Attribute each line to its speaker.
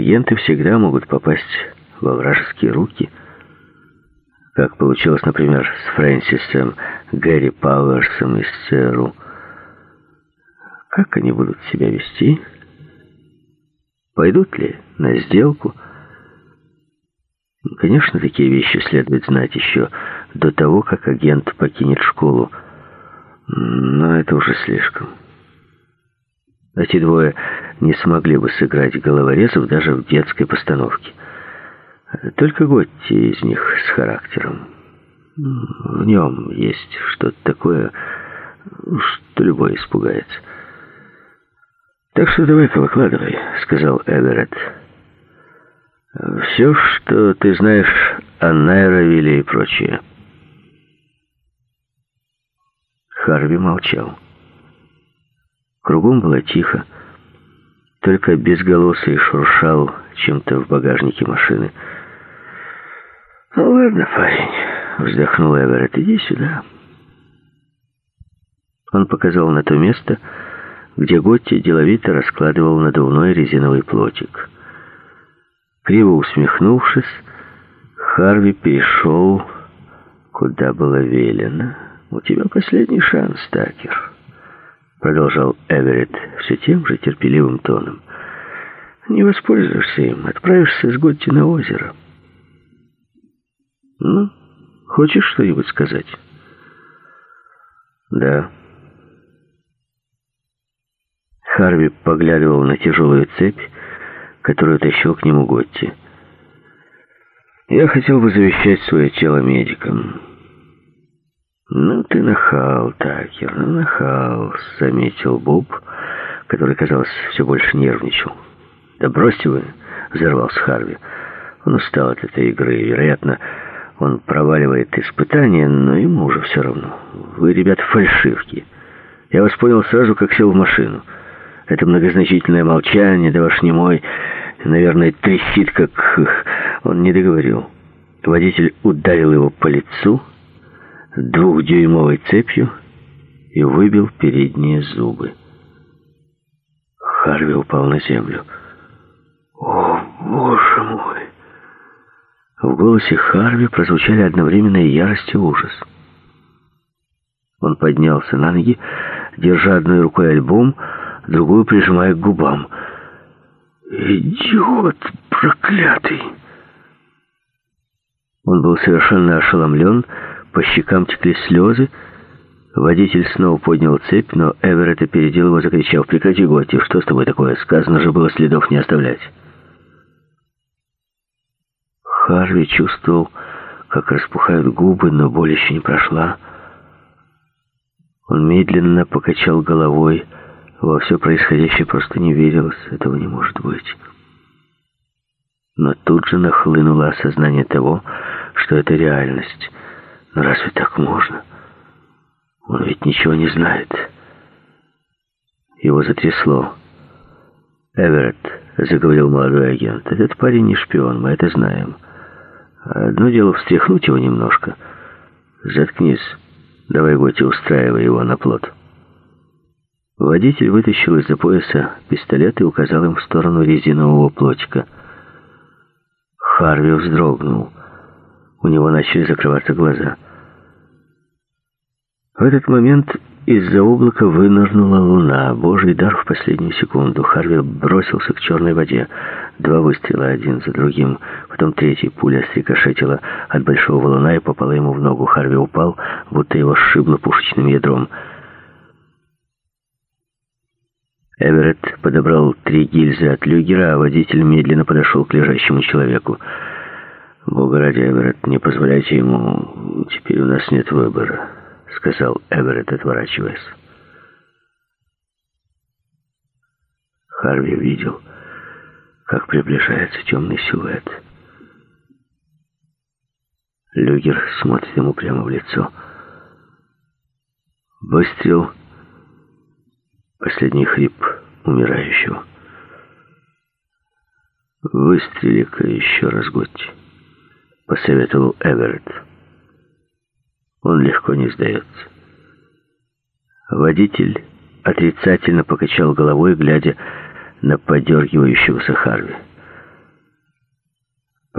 Speaker 1: Агенты всегда могут попасть во вражеские руки, как получилось, например, с Фрэнсисом Гэри Пауэрсом из ЦРУ. Как они будут себя вести? Пойдут ли на сделку? Конечно, такие вещи следует знать еще до того, как агент покинет школу. Но это уже слишком. Эти двое не смогли бы сыграть головорезов даже в детской постановке. Только Готти из них с характером. В нем есть что-то такое, что любой испугается. «Так что давай-ка выкладывай», — сказал Эверетт. «Все, что ты знаешь о Найровилле и прочее». Харви молчал. Кругом было тихо. Только безголосый шуршал чем-то в багажнике машины. «Ну ладно, парень», — вздохнул Эверетт, — «иди сюда». Он показал на то место, где Готти деловито раскладывал надувной резиновый плотик. Криво усмехнувшись, Харви перешел, куда было велено. «У тебя последний шанс, Такер», — продолжал Эверетт все тем же терпеливым тоном. «Не воспользуешься им, отправишься с Готти на озеро. Ну, хочешь что-нибудь сказать?» «Да». Харви поглядывал на тяжелую цепь, которую тащил к нему Готти. «Я хотел бы завещать свое тело медикам». «Ну ты нахал, Такер, ну нахал», — заметил Боб, который, казалось, все больше нервничал. «Да бросьте вы», — взорвался Харви. Он устал от этой игры, вероятно, он проваливает испытания, но ему уже все равно. Вы, ребята, фальшивки. Я вас понял сразу, как сел в машину. Это многозначительное молчание, да ваш немой, наверное, трещит, как... Он не договорил. Водитель ударил его по лицу 2-дюймовой цепью и выбил передние зубы. Харви упал на землю. «О, боже мой!» В голосе Харви прозвучали одновременно и ярость, и ужас. Он поднялся на ноги, держа одной рукой альбом, другую прижимая к губам. «Идиот проклятый!» Он был совершенно ошеломлен, по щекам текли слезы. Водитель снова поднял цепь, но Эверетт опередил его, закричав: «Прекрати, Готти, что с тобой такое? Сказано же было следов не оставлять». Харви чувствовал, как распухают губы, но боль еще не прошла. Он медленно покачал головой. Во все происходящее просто не верилось. Этого не может быть. Но тут же нахлынуло осознание того, что это реальность. Но разве так можно? Он ведь ничего не знает. Его затрясло. «Эверетт», — заговорил молодой агент, — «этот парень не шпион, мы это знаем. Одно дело встряхнуть его немножко. Заткнись. Давай, Готти, устраивай его на плот». Водитель вытащил из-за пояса пистолет и указал им в сторону резинового плотика. Харви вздрогнул. У него начали закрываться глаза. В этот момент из-за облака вынырнула луна. Божий дар в последнюю секунду. Харви бросился к черной воде. 2 выстрела, один за другим. Потом третий. Пуля срикошетила от большого валуна и попала ему в ногу. Харви упал, будто его сшибло пушечным ядром. Эверетт подобрал 3 гильзы от люгера, а водитель медленно подошел к лежащему человеку. «Бога ради, Эверетт, не позволяйте ему. Теперь у нас нет выбора», — сказал Эверетт, отворачиваясь. Харви видел, как приближается темный силуэт. Люгер смотрит ему прямо в лицо. Выстрел. Последний хрип умирающего. «Выстрели-ка еще раз, Готти», — посоветовал Эверетт. Он легко не сдается. Водитель отрицательно покачал головой, глядя на подергивающегося Харви.